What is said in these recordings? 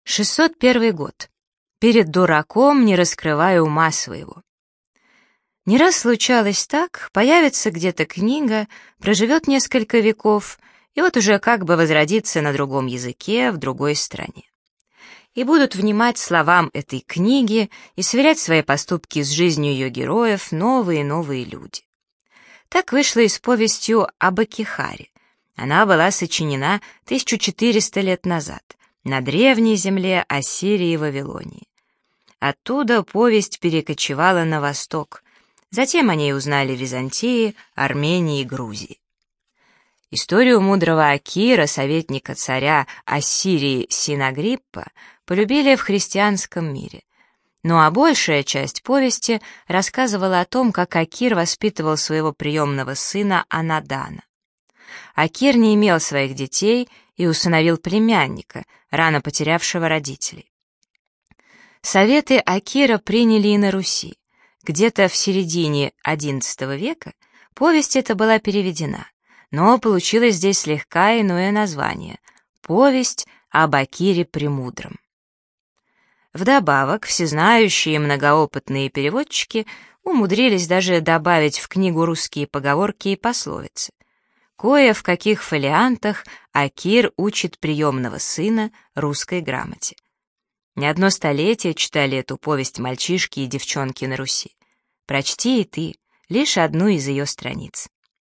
601 год. Перед дураком не раскрывая ума своего. Не раз случалось так, появится где-то книга, проживет несколько веков, и вот уже как бы возродится на другом языке, в другой стране. И будут внимать словам этой книги и сверять свои поступки с жизнью ее героев новые и новые люди. Так вышло и с повестью об Акихаре. Она была сочинена 1400 лет назад на древней земле Ассирии и Вавилонии. Оттуда повесть перекочевала на восток. Затем о ней узнали в Византии, Армении и Грузии. Историю мудрого Акира, советника царя Ассирии Синагриппа, полюбили в христианском мире. Ну а большая часть повести рассказывала о том, как Акир воспитывал своего приемного сына Анадана. Акир не имел своих детей и усыновил племянника, рано потерявшего родителей. Советы Акира приняли и на Руси. Где-то в середине XI века повесть эта была переведена, но получилось здесь слегка иное название — «Повесть об Акире Премудром». Вдобавок, всезнающие и многоопытные переводчики умудрились даже добавить в книгу русские поговорки и пословицы. Кое в каких фолиантах Акир учит приемного сына русской грамоте. Не одно столетие читали эту повесть мальчишки и девчонки на Руси. Прочти и ты лишь одну из ее страниц.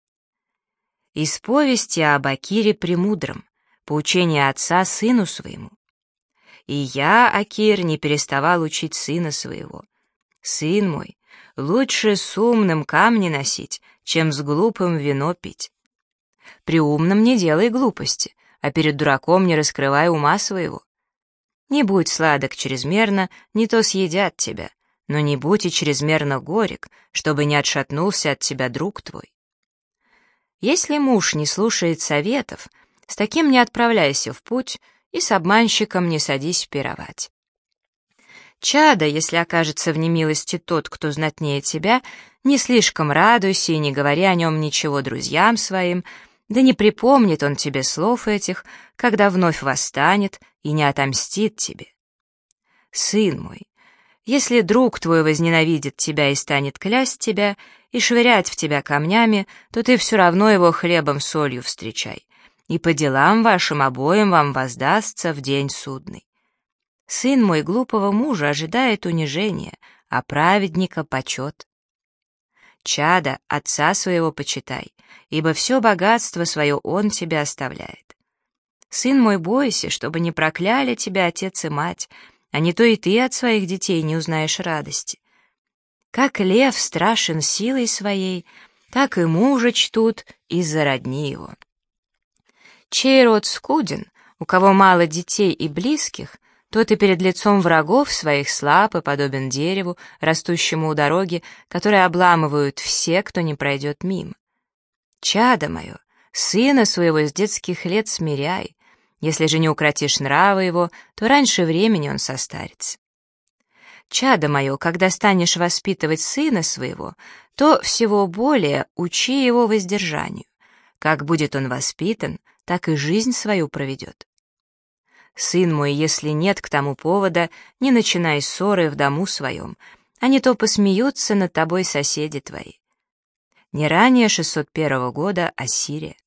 Из повести об Акире Премудром, поучение отца сыну своему. И я, Акир, не переставал учить сына своего. Сын мой, лучше с умным камни носить, чем с глупым вино пить. При умном не делай глупости, а перед дураком не раскрывай ума своего. Не будь сладок чрезмерно, не то съедят тебя, но не будь и чрезмерно горек, чтобы не отшатнулся от тебя друг твой. Если муж не слушает советов, с таким не отправляйся в путь и с обманщиком не садись пировать. Чадо, если окажется в немилости тот, кто знатнее тебя, не слишком радуйся и не говори о нем ничего друзьям своим, да не припомнит он тебе слов этих, когда вновь восстанет и не отомстит тебе. Сын мой, если друг твой возненавидит тебя и станет клясть тебя и швырять в тебя камнями, то ты все равно его хлебом солью встречай, и по делам вашим обоим вам воздастся в день судный. Сын мой глупого мужа ожидает унижения, а праведника почет. Чадо, отца своего почитай, ибо все богатство свое он тебе оставляет. Сын мой, бойся, чтобы не прокляли тебя отец и мать, а не то и ты от своих детей не узнаешь радости. Как лев страшен силой своей, так и мужа чтут из-за родни его. Чей род скуден, у кого мало детей и близких, тот и перед лицом врагов своих слаб и подобен дереву, растущему у дороги, которые обламывают все, кто не пройдет мимо. Чадо мое, сына своего с детских лет смиряй, если же не укротишь нрава его, то раньше времени он состарится. Чадо мое, когда станешь воспитывать сына своего, то всего более учи его воздержанию. Как будет он воспитан, так и жизнь свою проведет. Сын мой, если нет к тому повода, не начинай ссоры в дому своем, а не то посмеются над тобой соседи твои. Не ранее 601 года Ассирия.